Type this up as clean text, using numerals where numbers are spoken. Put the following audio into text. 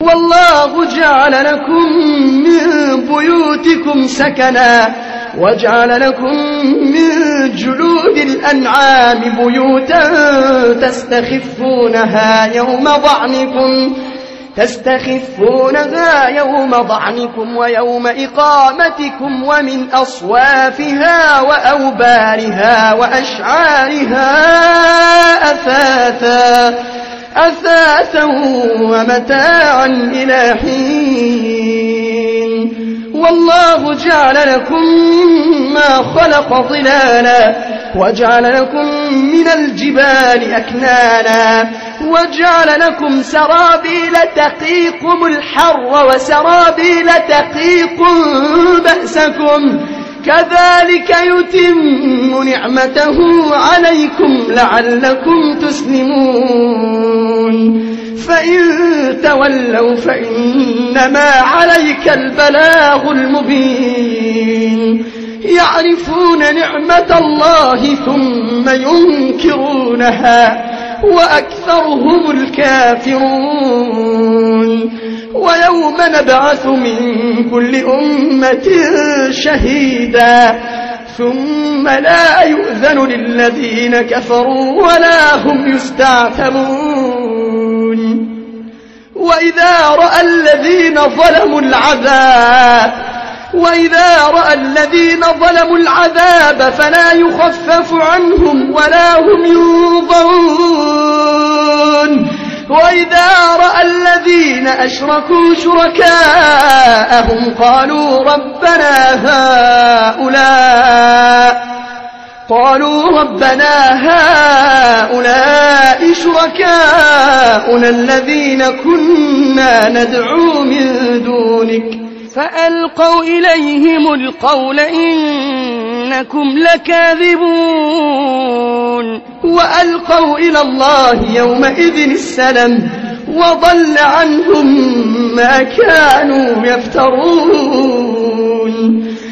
والله جعل لكم من بيوتكم سكنا وجعل لكم من جلود الأنعام بيوتا تستخفونها يوم ضعنكم ويوم إقامتكم ومن أصوافها وأوبارها وأشعارها أثاثا ومتاعا إلى حين والله جعل لكم ما خلق ظلالا وجعل لكم من الجبال أكنانا وجعل لكم سرابيل تقيكم الحر وسرابيل تقيكم بأسكم كذلك يتم نعمته عليكم لعلكم تسلمون فإن تولوا فإنما عليك البلاغ المبين يعرفون نعمة الله ثم ينكرونها وأكثرهم الكافرون ويوم نبعث من كل أمة شهيدا ثم لا يؤذن للذين كفروا ولا هم يستعتبون وإذا رأى الذين ظلموا العذاب فلا يخفف عنهم ولا هم ينظرون وإذا رأى الذين أشركوا شركاءهم قالوا ربنا هؤلاء شركاؤنا الذين كنا ندعو من دونك فألقوا إليهم القول إنكم لكاذبون وألقوا إلى الله يومئذ السلام وضل عنهم ما كانوا يفترون